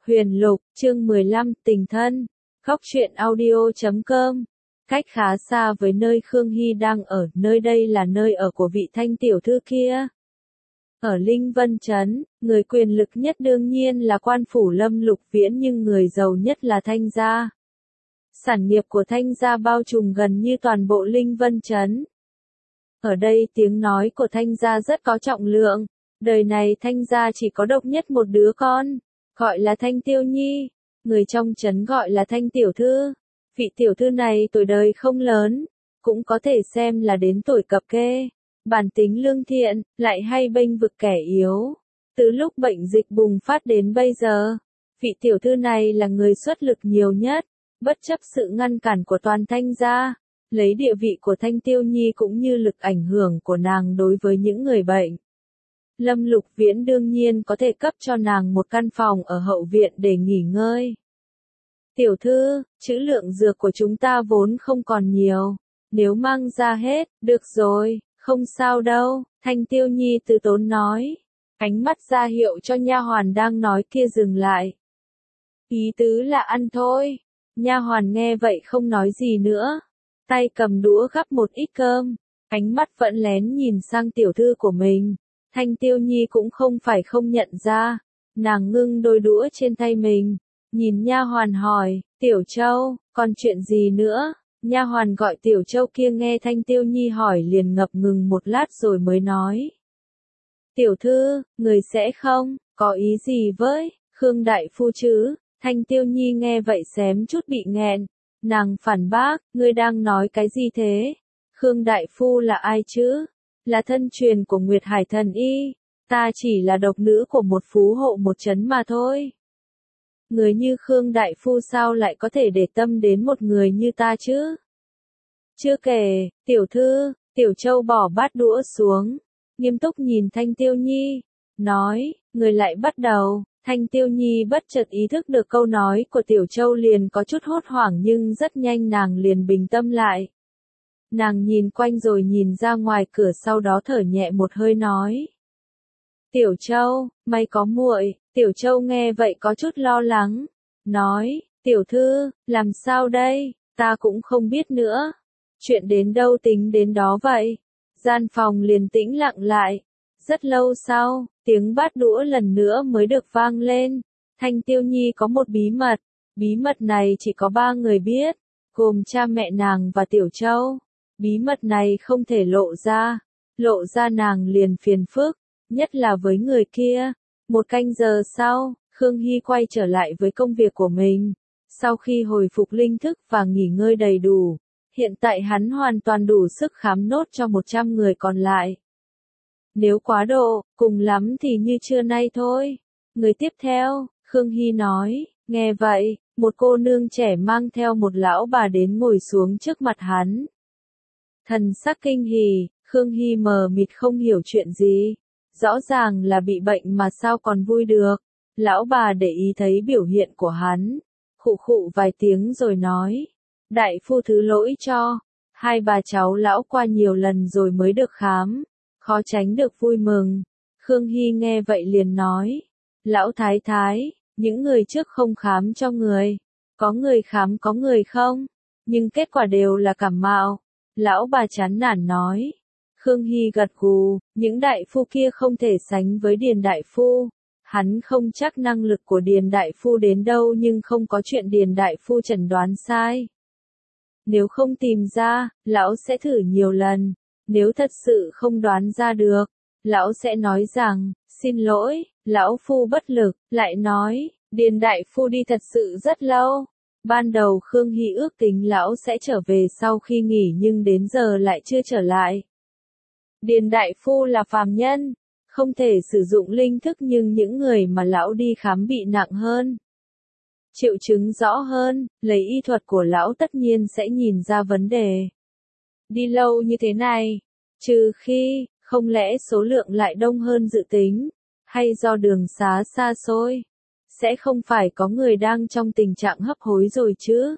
Huyền Lục, chương 15, tình thân. Góc truyện audio.com. Cách khá xa với nơi Khương Hy đang ở, nơi đây là nơi ở của vị Thanh tiểu thư kia. Ở Linh Vân Trấn, người quyền lực nhất đương nhiên là quan phủ Lâm Lục Viễn, nhưng người giàu nhất là Thanh gia. Sản nghiệp của Thanh gia bao trùm gần như toàn bộ Linh Vân Trấn. Ở đây tiếng nói của Thanh gia rất có trọng lượng. Đời này Thanh gia chỉ có độc nhất một đứa con, gọi là Thanh Tiêu Nhi, người trong trấn gọi là Thanh tiểu thư. Vị tiểu thư này tuổi đời không lớn, cũng có thể xem là đến tuổi cập kê, bản tính lương thiện, lại hay bênh vực kẻ yếu. Từ lúc bệnh dịch bùng phát đến bây giờ, vị tiểu thư này là người xuất lực nhiều nhất, bất chấp sự ngăn cản của toàn Thanh gia, lấy địa vị của Thanh Tiêu Nhi cũng như lực ảnh hưởng của nàng đối với những người bệnh. Lâm Lục Viễn đương nhiên có thể cấp cho nàng một căn phòng ở hậu viện để nghỉ ngơi. Tiểu thư, trữ lượng dược của chúng ta vốn không còn nhiều, nếu mang ra hết, được rồi, không sao đâu, Thanh Tiêu Nhi từ tốn nói. Ánh mắt ra hiệu cho nha hoàn đang nói kia dừng lại. Ý tứ là ăn thôi. Nha hoàn nghe vậy không nói gì nữa, tay cầm đũa gắp một ít cơm, ánh mắt vẫn lén nhìn sang tiểu thư của mình. Thanh Tiêu Nhi cũng không phải không nhận ra, nàng ngưng đôi đũa trên tay mình, nhìn nha hoàn hỏi, Tiểu Châu, còn chuyện gì nữa? Nha hoàn gọi Tiểu Châu kia nghe Thanh Tiêu Nhi hỏi liền ngập ngừng một lát rồi mới nói. Tiểu thư, người sẽ không, có ý gì với, Khương đại phu chứ? Thanh Tiêu Nhi nghe vậy xém chút bị nghẹn, nàng phản bác, ngươi đang nói cái gì thế? Khương đại phu là ai chứ? Là thân truyền của Nguyệt Hải Thần Y, ta chỉ là độc nữ của một phú hộ một trấn mà thôi. Người như Khương đại phu sao lại có thể để tâm đến một người như ta chứ? Chưa kể, tiểu thư, Tiểu Châu bỏ bát đũa xuống, nghiêm túc nhìn Thanh Tiêu Nhi, nói, người lại bắt đầu. Thanh Tiêu Nhi bất chợt ý thức được câu nói của Tiểu Châu liền có chút hốt hoảng, nhưng rất nhanh nàng liền bình tâm lại. Nàng nhìn quanh rồi nhìn ra ngoài cửa, sau đó thở nhẹ một hơi nói. Tiểu Châu, may có muội. Tiểu Châu nghe vậy có chút lo lắng, nói, tiểu thư, làm sao đây, ta cũng không biết nữa. Chuyện đến đâu tính đến đó vậy. Gian phòng liền tĩnh lặng lại. Rất lâu sau, tiếng bát đũa lần nữa mới được vang lên. Thanh Tiêu Nhi có một bí mật này chỉ có 3 người biết, gồm cha mẹ nàng và Tiểu Châu. Bí mật này không thể lộ ra nàng liền phiền phức, nhất là với người kia. 1 canh giờ sau, Khương Hy quay trở lại với công việc của mình. Sau khi hồi phục linh thức và nghỉ ngơi đầy đủ, hiện tại hắn hoàn toàn đủ sức khám nốt cho 100 người còn lại. Nếu quá độ, cùng lắm thì như trưa nay thôi. Người tiếp theo, Khương Hy nói, nghe vậy, một cô nương trẻ mang theo một lão bà đến ngồi xuống trước mặt hắn. Thần sắc kinh hỉ, Khương Hy mờ mịt không hiểu chuyện gì. Rõ ràng là bị bệnh mà sao còn vui được. Lão bà để ý thấy biểu hiện của hắn, khụ khụ vài tiếng rồi nói, đại phu thứ lỗi cho, 2 bà cháu lão qua nhiều lần rồi mới được khám, khó tránh được vui mừng. Khương Hy nghe vậy liền nói, lão thái thái, những người trước không khám cho người, có người khám có người không, nhưng kết quả đều là cảm mạo. Lão bà chán nản nói. Khương Hy gật gù, những đại phu kia không thể sánh với Điền đại phu. Hắn không chắc năng lực của Điền đại phu đến đâu, nhưng không có chuyện Điền đại phu chẩn đoán sai. Nếu không tìm ra, lão sẽ thử nhiều lần. Nếu thật sự không đoán ra được, lão sẽ nói rằng, xin lỗi, lão phu bất lực, lại nói, Điền đại phu đi thật sự rất lâu. Ban đầu Khương Hy ước tính lão sẽ trở về sau khi nghỉ, nhưng đến giờ lại chưa trở lại. Điền đại phu là phàm nhân, không thể sử dụng linh thức, nhưng những người mà lão đi khám bị nặng hơn, triệu chứng rõ hơn, lấy y thuật của lão tất nhiên sẽ nhìn ra vấn đề. Đi lâu như thế này, trừ khi, không lẽ số lượng lại đông hơn dự tính, hay do đường xá xa xôi, sẽ không phải có người đang trong tình trạng hấp hối rồi chứ.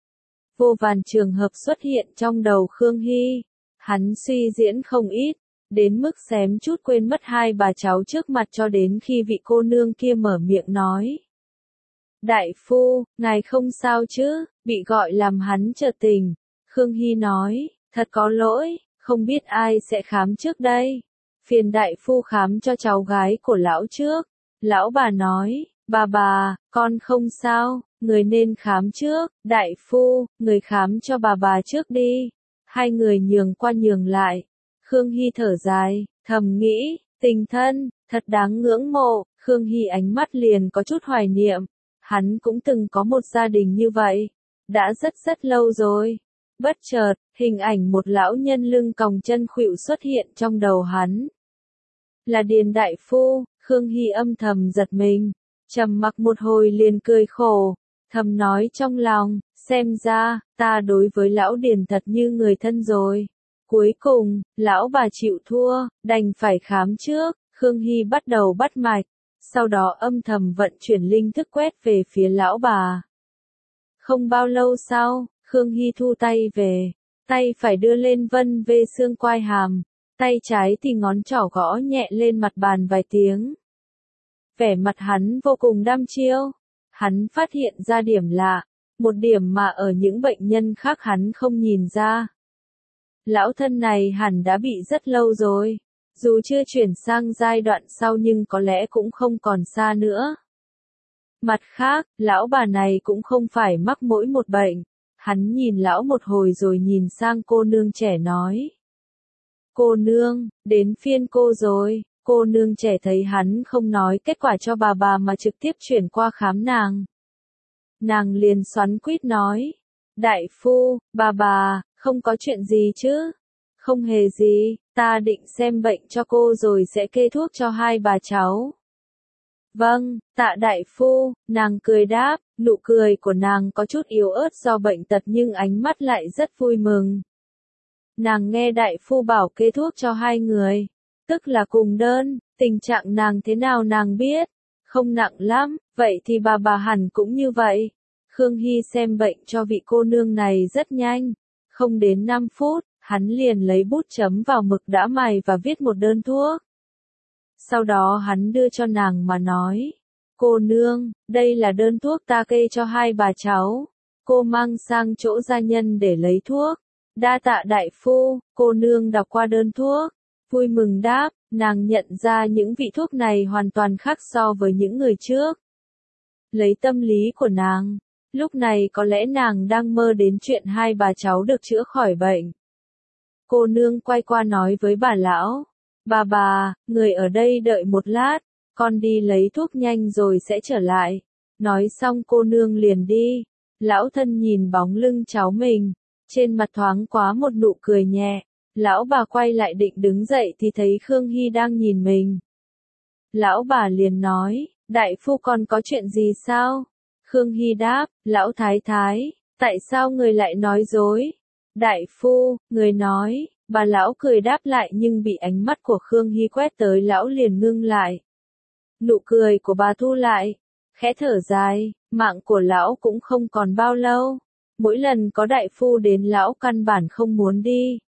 Vô vàn trường hợp xuất hiện trong đầu Khương Hy. Hắn suy diễn không ít, đến mức xém chút quên mất 2 bà cháu trước mặt cho đến khi vị cô nương kia mở miệng nói. Đại phu, ngài không sao chứ, bị gọi làm hắn chợt tỉnh. Khương Hy nói, thật có lỗi, không biết ai sẽ khám trước đây. Phiền đại phu khám cho cháu gái của lão trước. Lão bà nói, bà, con không sao, người nên khám trước. Đại phu, người khám cho bà trước đi. Hai người nhường qua nhường lại. Khương Hy thở dài, thầm nghĩ, tình thân, thật đáng ngưỡng mộ. Khương Hy ánh mắt liền có chút hoài niệm. Hắn cũng từng có một gia đình như vậy. Đã rất lâu rồi. Bất chợt, hình ảnh một lão nhân lưng còng chân khuỵu xuất hiện trong đầu hắn. Là Điền đại phu. Khương Hy âm thầm giật mình. Trầm mặc một hồi liền cười khổ. Thầm nói trong lòng, xem ra, ta đối với lão Điền thật như người thân rồi. Cuối cùng, lão bà chịu thua, đành phải khám trước. Khương Hy bắt đầu bắt mạch. Sau đó âm thầm vận chuyển linh thức quét về phía lão bà. Không bao lâu sau, Khương Hy thu tay về. Tay phải đưa lên vân về xương quai hàm. Tay trái thì ngón trỏ gõ nhẹ lên mặt bàn vài tiếng. Vẻ mặt hắn vô cùng đăm chiêu. Hắn phát hiện ra điểm lạ. Một điểm mà ở những bệnh nhân khác hắn không nhìn ra. Lão thân này hẳn đã bị rất lâu rồi. Dù chưa chuyển sang giai đoạn sau nhưng có lẽ cũng không còn xa nữa. Mặt khác, lão bà này cũng không phải mắc mỗi một bệnh. Hắn nhìn lão một hồi rồi nhìn sang cô nương trẻ nói. Cô nương, đến phiên cô rồi. Cô nương trẻ thấy hắn không nói kết quả cho bà mà trực tiếp chuyển qua khám nàng. Nàng liền xoắn quýt nói. Đại phu, bà, không có chuyện gì chứ? Không hề gì, ta định xem bệnh cho cô rồi sẽ kê thuốc cho hai bà cháu. Vâng, tạ đại phu, nàng cười đáp, nụ cười của nàng có chút yếu ớt do bệnh tật nhưng ánh mắt lại rất vui mừng. Nàng nghe đại phu bảo kê thuốc cho hai người, tức là cùng đơn, tình trạng nàng thế nào nàng biết, không nặng lắm, vậy thì bà hẳn cũng như vậy. Khương Hy xem bệnh cho vị cô nương này rất nhanh, không đến 5 phút, hắn liền lấy bút chấm vào mực đã mài và viết một đơn thuốc. Sau đó hắn đưa cho nàng mà nói, cô nương, đây là đơn thuốc ta kê cho hai bà cháu, cô mang sang chỗ gia nhân để lấy thuốc. Đa tạ đại phu. Cô nương đọc qua đơn thuốc, vui mừng đáp, nàng nhận ra những vị thuốc này hoàn toàn khác so với những người trước. Lấy tâm lý của nàng, lúc này có lẽ nàng đang mơ đến chuyện hai bà cháu được chữa khỏi bệnh. Cô nương quay qua nói với bà lão, bà, người ở đây đợi một lát, con đi lấy thuốc nhanh rồi sẽ trở lại. Nói xong cô nương liền đi. Lão thân nhìn bóng lưng cháu mình, trên mặt thoáng quá một nụ cười nhẹ. Lão bà quay lại định đứng dậy thì thấy Khương Hy đang nhìn mình. Lão bà liền nói, đại phu còn có chuyện gì sao? Khương Hy đáp, lão thái thái, tại sao người lại nói dối? Đại phu, người nói, bà lão cười đáp lại nhưng bị ánh mắt của Khương Hy quét tới lão liền ngưng lại. Nụ cười của bà thu lại, khẽ thở dài, mạng của lão cũng không còn bao lâu. Mỗi lần có đại phu đến lão căn bản không muốn đi.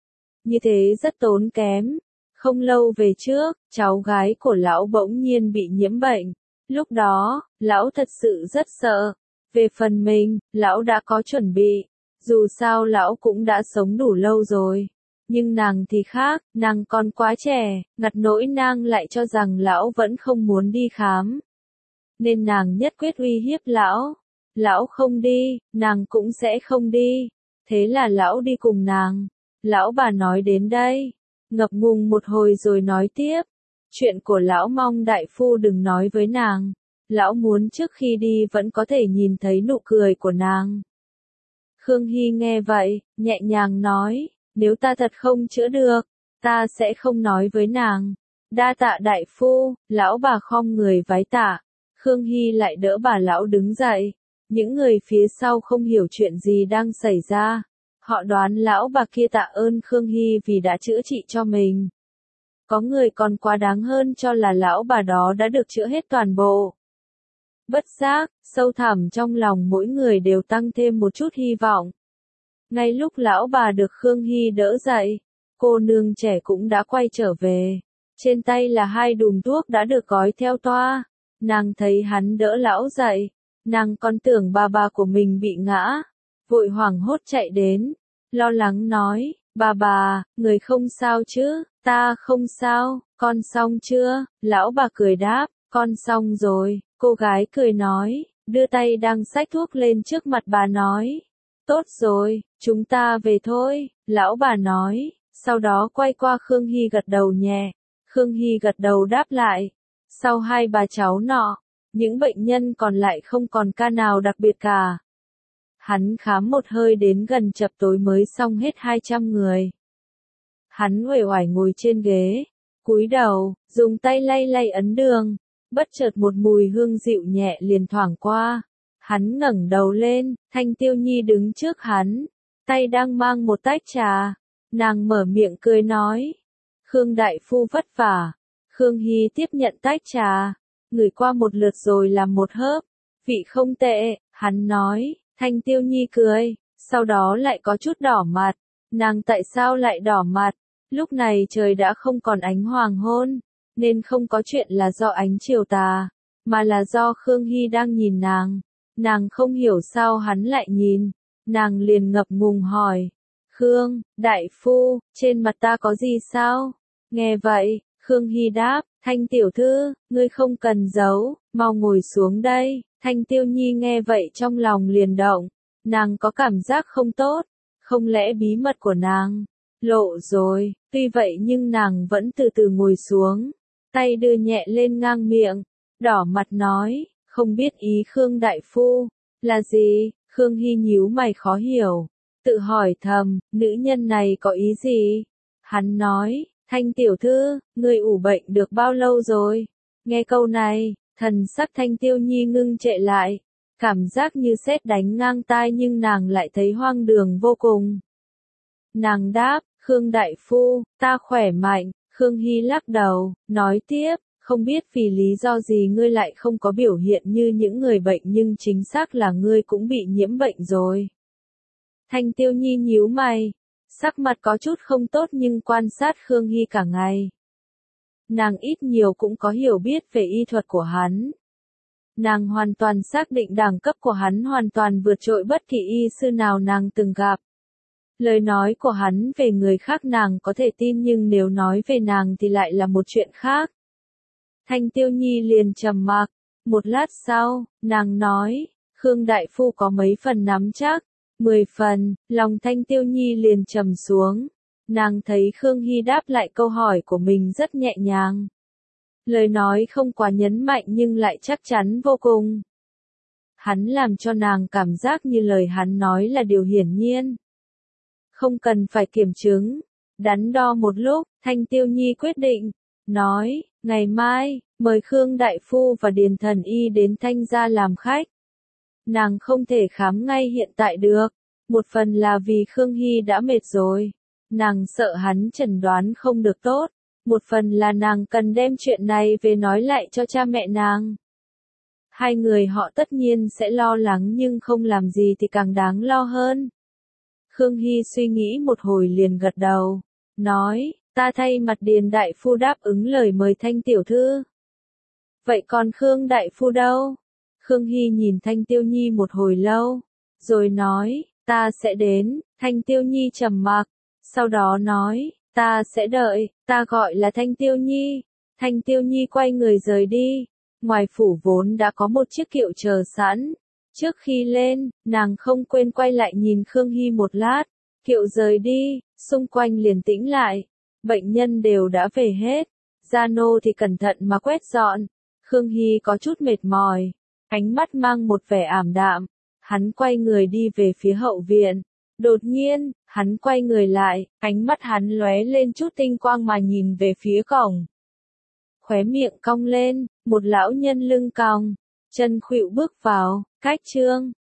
Như thế rất tốn kém. Không lâu về trước, cháu gái của lão bỗng nhiên bị nhiễm bệnh. Lúc đó, lão thật sự rất sợ. Về phần mình, lão đã có chuẩn bị. Dù sao lão cũng đã sống đủ lâu rồi. Nhưng nàng thì khác, nàng còn quá trẻ, ngặt nỗi nàng lại cho rằng lão vẫn không muốn đi khám. Nên nàng nhất quyết uy hiếp lão. Lão không đi, nàng cũng sẽ không đi. Thế là lão đi cùng nàng. Lão bà nói đến đây, ngập ngừng một hồi rồi nói tiếp. Chuyện của lão mong đại phu đừng nói với nàng. Lão muốn trước khi đi vẫn có thể nhìn thấy nụ cười của nàng. Khương Hy nghe vậy, nhẹ nhàng nói, nếu ta thật không chữa được, ta sẽ không nói với nàng. Đa tạ đại phu. Lão bà khom người vái tạ. Khương Hy lại đỡ bà lão đứng dậy. Những người phía sau không hiểu chuyện gì đang xảy ra. Họ đoán lão bà kia tạ ơn Khương Hy vì đã chữa trị cho mình. Có người còn quá đáng hơn cho là lão bà đó đã được chữa hết toàn bộ. Bất giác, sâu thẳm trong lòng mỗi người đều tăng thêm một chút hy vọng. Ngay lúc lão bà được Khương Hy đỡ dậy, cô nương trẻ cũng đã quay trở về. Trên tay là 2 đùm thuốc đã được gói theo toa. Nàng thấy hắn đỡ lão dậy, Nàng còn tưởng bà của mình bị ngã, vội hoảng hốt chạy đến, lo lắng nói, bà, người không sao chứ, ta không sao, con xong chưa, lão bà cười đáp, con xong rồi, cô gái cười nói, đưa tay đang xách thuốc lên trước mặt bà nói, tốt rồi, chúng ta về thôi, lão bà nói, sau đó quay qua Khương Hy gật đầu nhẹ, Khương Hy gật đầu đáp lại, sau hai bà cháu nọ, những bệnh nhân còn lại không còn ca nào đặc biệt cả. Hắn khám một hơi đến gần chập tối mới xong hết 200 người. Hắn uể oải ngồi trên ghế, cúi đầu, dùng tay lay ấn đường, bất chợt một mùi hương dịu nhẹ liền thoảng qua. Hắn ngẩng đầu lên, Thanh Tiêu Nhi đứng trước hắn, tay đang mang một tách trà. Nàng mở miệng cười nói, Khương đại phu vất vả. Khương Hy tiếp nhận tách trà, ngửi qua một lượt rồi làm một hớp, vị không tệ, hắn nói. Thanh Tiêu Nhi cười, sau đó lại có chút đỏ mặt. Nàng tại sao lại đỏ mặt? Lúc này trời đã không còn ánh hoàng hôn, nên không có chuyện là do ánh chiều tà, mà là do Khương Hy đang nhìn nàng. Nàng không hiểu sao hắn lại nhìn, nàng liền ngập ngùng hỏi, Khương, đại phu, trên mặt ta có gì sao? Nghe vậy, Khương Hy đáp, Thanh tiểu thư, ngươi không cần giấu, mau ngồi xuống đây. Thanh Tiêu Nhi nghe vậy trong lòng liền động, nàng có cảm giác không tốt, không lẽ bí mật của nàng lộ rồi, tuy vậy nhưng nàng vẫn từ từ ngồi xuống, tay đưa nhẹ lên ngang miệng, đỏ mặt nói, không biết ý Khương đại phu là gì. Khương Hy nhíu mày khó hiểu, tự hỏi thầm, nữ nhân này có ý gì? Hắn nói, Thanh tiểu thư, ngươi ủ bệnh được bao lâu rồi? Nghe câu này, thần sắc Thanh Tiêu Nhi ngưng trệ lại, cảm giác như sét đánh ngang tai nhưng nàng lại thấy hoang đường vô cùng. Nàng đáp, Khương đại phu, ta khỏe mạnh. Khương Hy lắc đầu, nói tiếp, không biết vì lý do gì ngươi lại không có biểu hiện như những người bệnh nhưng chính xác là ngươi cũng bị nhiễm bệnh rồi. Thanh Tiêu Nhi nhíu mày, sắc mặt có chút không tốt nhưng quan sát Khương Hy cả ngày. Nàng ít nhiều cũng có hiểu biết về y thuật của hắn. Nàng hoàn toàn xác định đẳng cấp của hắn hoàn toàn vượt trội bất kỳ y sư nào nàng từng gặp. Lời nói của hắn về người khác nàng có thể tin nhưng nếu nói về nàng thì lại là một chuyện khác. Thanh Tiêu Nhi liền trầm mặc, một lát sau, nàng nói, Khương đại phu có mấy phần nắm chắc? 10 phần, lòng Thanh Tiêu Nhi liền trầm xuống. Nàng thấy Khương Hy đáp lại câu hỏi của mình rất nhẹ nhàng. Lời nói không quá nhấn mạnh nhưng lại chắc chắn vô cùng. Hắn làm cho nàng cảm giác như lời hắn nói là điều hiển nhiên. Không cần phải kiểm chứng. Đắn đo một lúc, Thanh Tiêu Nhi quyết định, nói, ngày mai, mời Khương đại phu và Điền thần y đến Thanh gia làm khách. Nàng không thể khám ngay hiện tại được. Một phần là vì Khương Hy đã mệt rồi. Nàng sợ hắn chẩn đoán không được tốt. Một phần là nàng cần đem chuyện này về nói lại cho cha mẹ nàng. Hai người họ tất nhiên sẽ lo lắng nhưng không làm gì thì càng đáng lo hơn. Khương Hy suy nghĩ một hồi liền gật đầu. Nói, ta thay mặt Điền đại phu đáp ứng lời mời Thanh tiểu thư. Vậy còn Khương đại phu đâu? Khương Hy nhìn Thanh Tiêu Nhi một hồi lâu. Rồi nói, ta sẽ đến. Thanh Tiêu Nhi trầm mặc. Sau đó nói, ta sẽ đợi, ta gọi là Thanh Tiêu Nhi. Thanh Tiêu Nhi quay người rời đi. Ngoài phủ vốn đã có một chiếc kiệu chờ sẵn. Trước khi lên, nàng không quên quay lại nhìn Khương Hy một lát. Kiệu rời đi, xung quanh liền tĩnh lại. Bệnh nhân đều đã về hết. Gia nô thì cẩn thận mà quét dọn. Khương Hy có chút mệt mỏi. Ánh mắt mang một vẻ ảm đạm. Hắn quay người đi về phía hậu viện. Đột nhiên, hắn quay người lại, ánh mắt hắn lóe lên chút tinh quang mà nhìn về phía cổng. Khóe miệng cong lên, một lão nhân lưng còng, chân khuỵu bước vào, cách chương